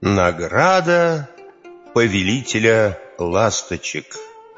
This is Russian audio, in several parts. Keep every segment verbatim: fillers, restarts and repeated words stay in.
Награда повелителя ласточек.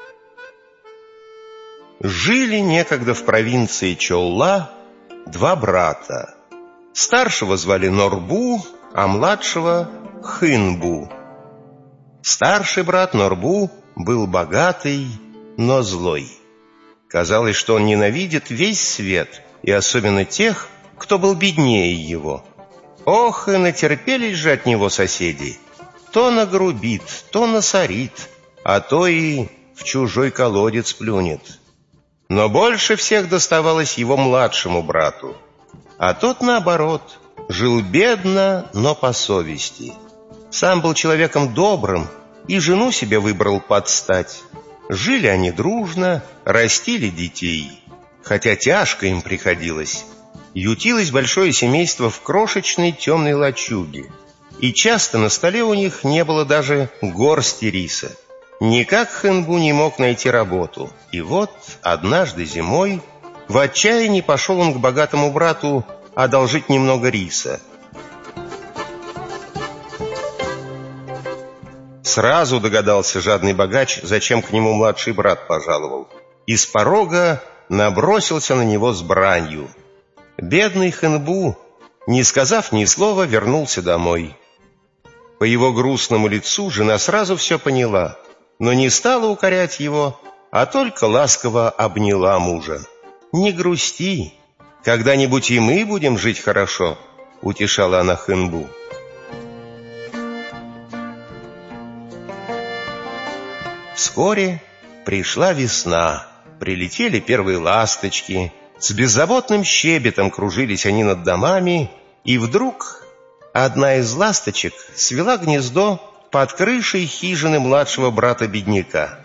Жили некогда в провинции Чолла два брата. Старшего звали Норбу, а младшего Хынбу. Старший брат Норбу был богатый, но злой. Казалось, что он ненавидит весь свет, и особенно тех, кто был беднее его. Ох, и натерпелись же от него соседи. То нагрубит, то насорит, а то и в чужой колодец плюнет. Но больше всех доставалось его младшему брату. А тот, наоборот, жил бедно, но по совести. Сам был человеком добрым и жену себе выбрал под стать. Жили они дружно, растили детей. Хотя тяжко им приходилось. Ютилось большое семейство в крошечной темной лачуге, и часто на столе у них не было даже горсти риса. Никак Хынбу не мог найти работу, и вот однажды зимой в отчаянии пошел он к богатому брату одолжить немного риса. Сразу догадался жадный богач, зачем к нему младший брат пожаловал, и с порога набросился на него с бранью. Бедный Хынбу, не сказав ни слова, вернулся домой. По его грустному лицу жена сразу все поняла, но не стала укорять его, а только ласково обняла мужа. «Не грусти, когда-нибудь и мы будем жить хорошо», — утешала она Хынбу. Вскоре пришла весна, прилетели первые ласточки. С беззаботным щебетом кружились они над домами, и вдруг одна из ласточек свела гнездо под крышей хижины младшего брата-бедняка.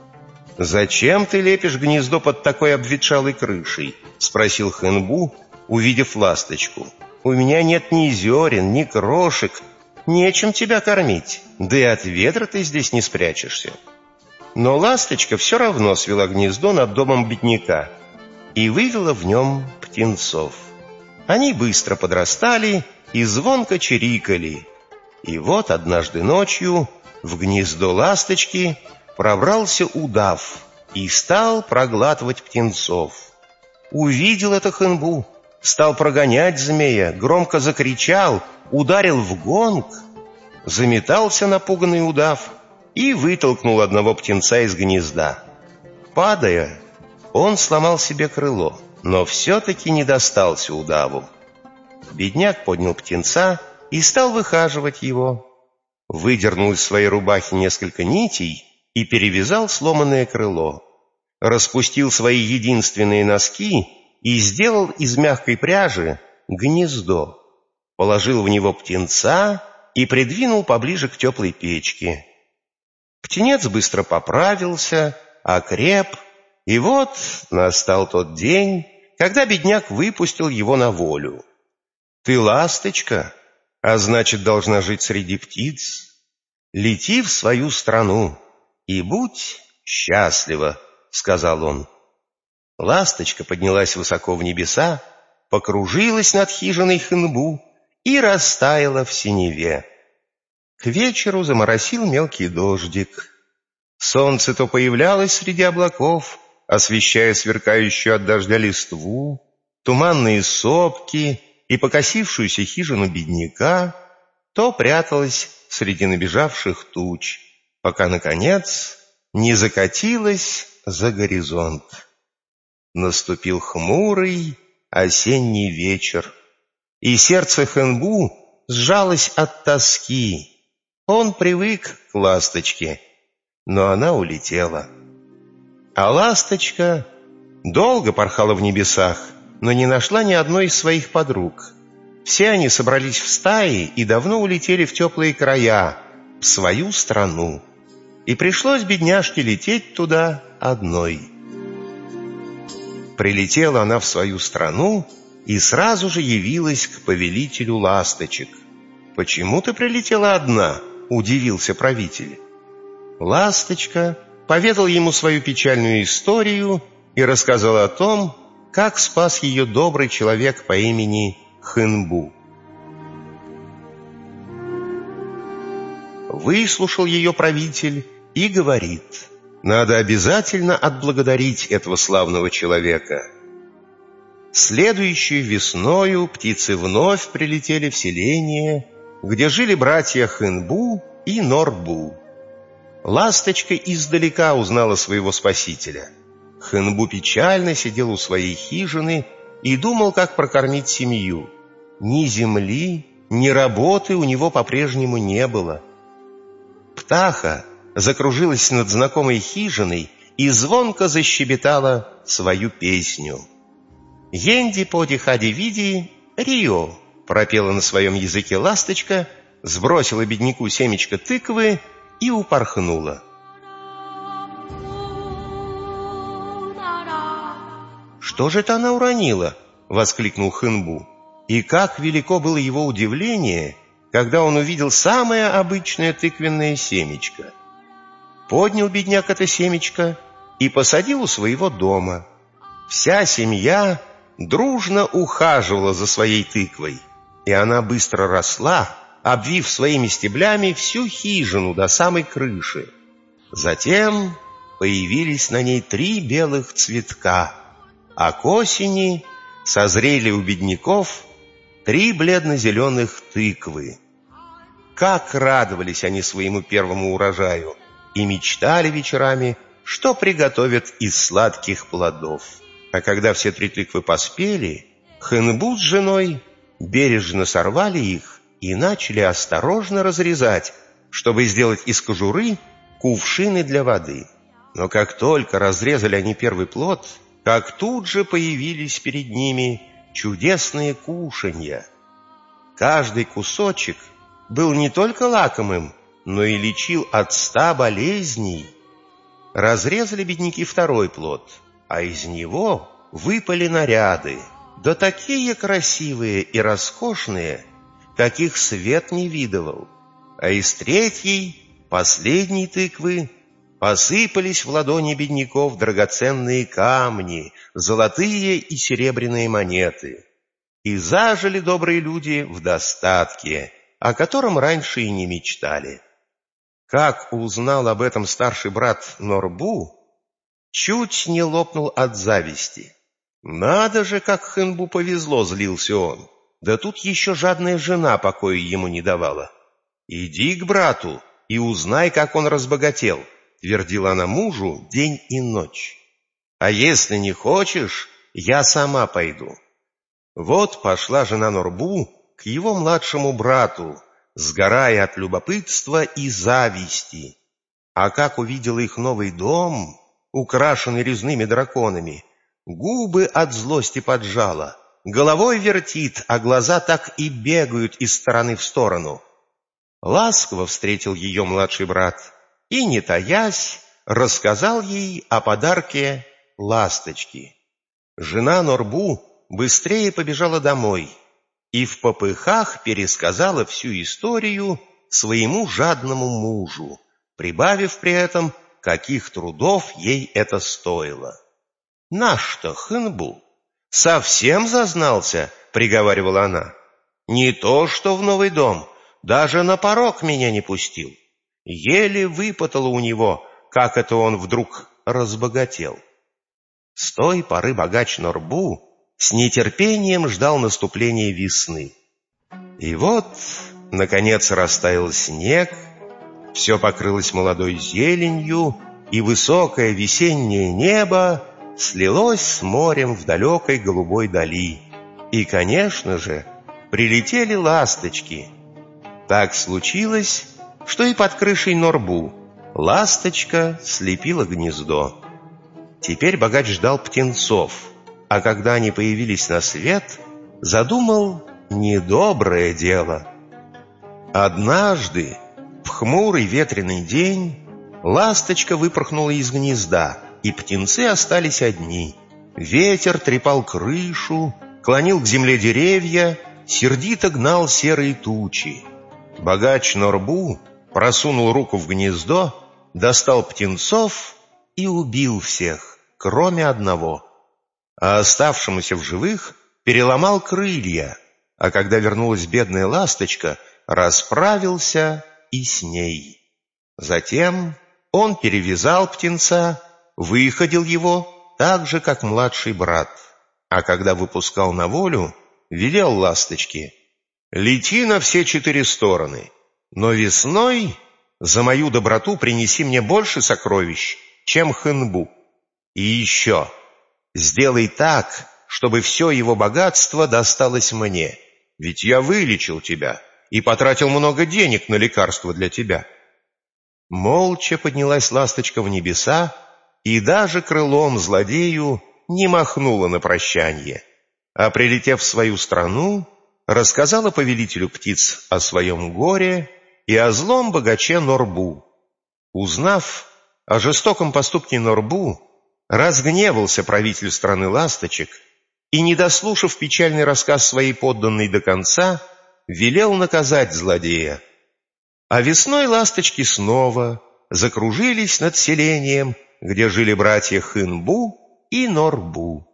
«Зачем ты лепишь гнездо под такой обветшалой крышей?» — спросил Хынбу, увидев ласточку. «У меня нет ни зерен, ни крошек, нечем тебя кормить, да и от ветра ты здесь не спрячешься». Но ласточка все равно свела гнездо над домом бедняка и вывела в нем птенцов. Они быстро подрастали и звонко чирикали. И вот однажды ночью в гнездо ласточки пробрался удав и стал проглатывать птенцов. Увидел это Хынбу, стал прогонять змея, громко закричал, ударил в гонг. Заметался напуганный удав и вытолкнул одного птенца из гнезда. Падая, он сломал себе крыло, но все-таки не достался удаву. Бедняк поднял птенца и стал выхаживать его. Выдернул из своей рубахи несколько нитей и перевязал сломанное крыло. Распустил свои единственные носки и сделал из мягкой пряжи гнездо. Положил в него птенца и придвинул поближе к теплой печке. Птенец быстро поправился, окреп, и вот настал тот день, когда бедняк выпустил его на волю. «Ты ласточка, а значит, должна жить среди птиц. Лети в свою страну и будь счастлива», — сказал он. Ласточка поднялась высоко в небеса, покружилась над хижиной Хынбу и растаяла в синеве. К вечеру заморосил мелкий дождик. Солнце то появлялось среди облаков, освещая сверкающую от дождя листву, туманные сопки и покосившуюся хижину бедняка, то пряталось среди набежавших туч, пока, наконец, не закатилось за горизонт. Наступил хмурый осенний вечер, и сердце Хынбу сжалось от тоски. Он привык к ласточке, но она улетела. А ласточка долго порхала в небесах, но не нашла ни одной из своих подруг. Все они собрались в стаи и давно улетели в теплые края, в свою страну. И пришлось бедняжке лететь туда одной. Прилетела она в свою страну и сразу же явилась к повелителю ласточек. «Почему ты прилетела одна?» — удивился правитель. Ласточка поведал ему свою печальную историю и рассказал о том, как спас ее добрый человек по имени Хынбу. Выслушал ее правитель и говорит: надо обязательно отблагодарить этого славного человека. Следующей весною птицы вновь прилетели в селение, где жили братья Хэнбу и Норбу. Ласточка издалека узнала своего спасителя. Хэнбу печально сидел у своей хижины и думал, как прокормить семью. Ни земли, ни работы у него по-прежнему не было. Птаха закружилась над знакомой хижиной и звонко защебетала свою песню. «Енди поди хади види Рио», пропела на своем языке ласточка, сбросила бедняку семечко тыквы и упорхнула. «Что же это она уронила?» — воскликнул Хэнбу. И как велико было его удивление, когда он увидел самое обычное тыквенное семечко. Поднял бедняк это семечко и посадил у своего дома. Вся семья дружно ухаживала за своей тыквой, и она быстро росла, обвив своими стеблями всю хижину до самой крыши. Затем появились на ней три белых цветка, а к осени созрели у бедняков три бледно-зеленых тыквы. Как радовались они своему первому урожаю и мечтали вечерами, что приготовят из сладких плодов. А когда все три тыквы поспели, Хэнбу с женой бережно сорвали их и начали осторожно разрезать, чтобы сделать из кожуры кувшины для воды. Но как только разрезали они первый плод, как тут же появились перед ними чудесные кушанья. Каждый кусочек был не только лакомым, но и лечил от ста болезней. Разрезали бедняки второй плод, а из него выпали наряды, да такие красивые и роскошные, каких свет не видывал. А из третьей, последней тыквы, посыпались в ладони бедняков драгоценные камни, золотые и серебряные монеты. И зажили добрые люди в достатке, о котором раньше и не мечтали. Как узнал об этом старший брат Норбу, чуть не лопнул от зависти. Надо же, как Хэнбу повезло, злился он. Да тут еще жадная жена покоя ему не давала. «Иди к брату и узнай, как он разбогател», — твердила она мужу день и ночь. «А если не хочешь, я сама пойду». Вот пошла жена Норбу к его младшему брату, сгорая от любопытства и зависти. А как увидела их новый дом, украшенный резными драконами, губы от злости поджала, головой вертит, а глаза так и бегают из стороны в сторону. Ласково встретил ее младший брат и, не таясь, рассказал ей о подарке ласточки. Жена Норбу быстрее побежала домой и в попыхах пересказала всю историю своему жадному мужу, прибавив при этом, каких трудов ей это стоило. «Наш-то Хэнбу совсем зазнался», — приговаривала она. «Не то что в новый дом, даже на порог меня не пустил. Еле выпытала у него, как это он вдруг разбогател». С той поры богач Норбу с нетерпением ждал наступления весны. И вот, наконец, растаял снег, все покрылось молодой зеленью, и высокое весеннее небо слилось с морем в далекой голубой дали. И, конечно же, прилетели ласточки. Так случилось, что и под крышей Норбу ласточка слепила гнездо. Теперь богач ждал птенцов, а когда они появились на свет, задумал недоброе дело. Однажды, в хмурый ветреный день, ласточка выпорхнула из гнезда, и птенцы остались одни. Ветер трепал крышу, клонил к земле деревья, сердито гнал серые тучи. Богач Норбу просунул руку в гнездо, достал птенцов и убил всех, кроме одного. А оставшемуся в живых переломал крылья, а когда вернулась бедная ласточка, расправился и с ней. Затем он перевязал птенца, выходил его так же, как младший брат, а когда выпускал на волю, велел ласточке: «Лети на все четыре стороны, но весной за мою доброту принеси мне больше сокровищ, чем Хэнбу. И еще сделай так, чтобы все его богатство досталось мне, ведь я вылечил тебя и потратил много денег на лекарства для тебя». Молча поднялась ласточка в небеса и даже крылом злодею не махнула на прощанье, а, прилетев в свою страну, рассказала повелителю птиц о своем горе и о злом богаче Норбу. Узнав о жестоком поступке Норбу, разгневался правитель страны ласточек и, не дослушав печальный рассказ своей подданной до конца, велел наказать злодея. А весной ласточки снова закружились над селением, где жили братья Хэнбу и Норбу.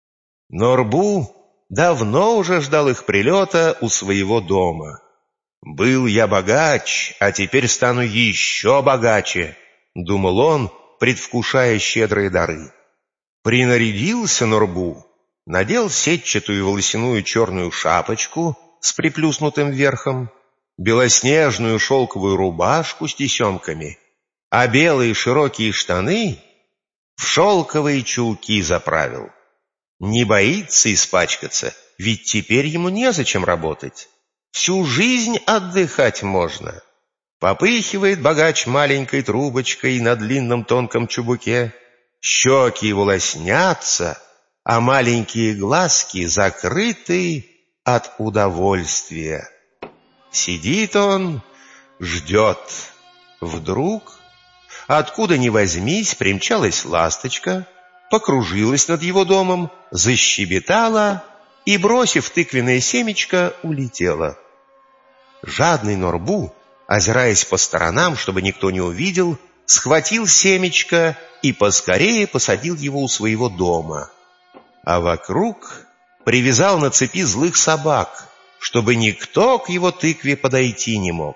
Норбу давно уже ждал их прилета у своего дома. «Был я богач, а теперь стану еще богаче», — думал он, предвкушая щедрые дары. Принарядился Норбу, надел сетчатую волосяную черную шапочку с приплюснутым верхом, белоснежную шелковую рубашку с тесемками, а белые широкие штаны в шелковые чулки заправил. Не боится испачкаться, ведь теперь ему незачем работать. Всю жизнь отдыхать можно. Попыхивает богач маленькой трубочкой на длинном тонком чубуке, щеки его лоснятся, а маленькие глазки закрыты от удовольствия. Сидит он, ждет. Вдруг, откуда ни возьмись, примчалась ласточка, покружилась над его домом, защебетала и, бросив тыквенное семечко, улетела. Жадный Норбу, озираясь по сторонам, чтобы никто не увидел, схватил семечко и поскорее посадил его у своего дома, а вокруг привязал на цепи злых собак, чтобы никто к его тыкве подойти не мог.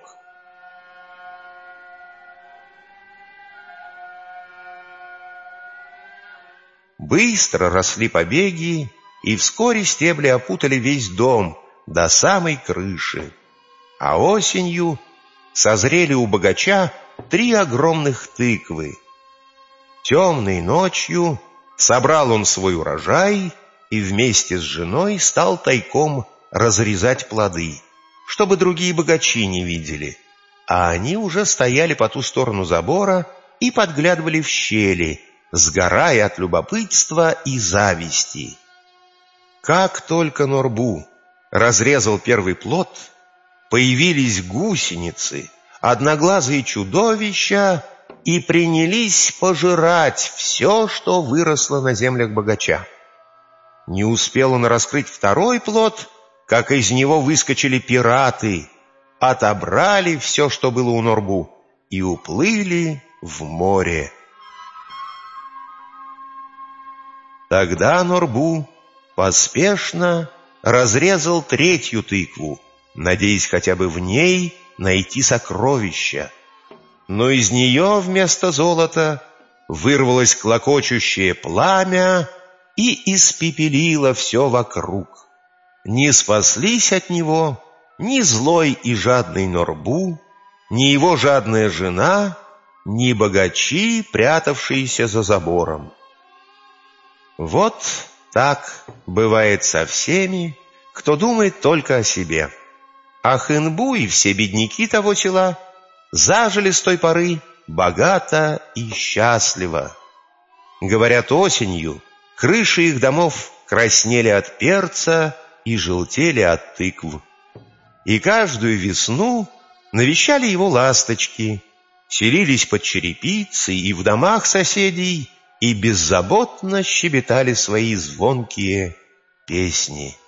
Быстро росли побеги, и вскоре стебли опутали весь дом до самой крыши. А осенью созрели у богача три огромных тыквы. Темной ночью собрал он свой урожай и вместе с женой стал тайком разрезать плоды, чтобы другие богачи не видели, а они уже стояли по ту сторону забора и подглядывали в щели, сгорая от любопытства и зависти. Как только Норбу разрезал первый плод, появились гусеницы, одноглазые чудовища, и принялись пожирать все, что выросло на землях богача. Не успел он раскрыть второй плод, как из него выскочили пираты, отобрали все, что было у Норбу, и уплыли в море. Тогда Норбу поспешно разрезал третью тыкву, надеясь хотя бы в ней найти сокровища. Но из нее вместо золота вырвалось клокочущее пламя и испепелило все вокруг. Не спаслись от него ни злой и жадный Норбу, ни его жадная жена, ни богачи, прятавшиеся за забором. Вот так бывает со всеми, кто думает только о себе. А Хэнбу и все бедняки того села зажили с той поры богато и счастливо. Говорят, осенью крыши их домов краснели от перца и желтели от тыкв. И каждую весну навещали его ласточки, селились под черепицей и в домах соседей и беззаботно щебетали свои звонкие песни.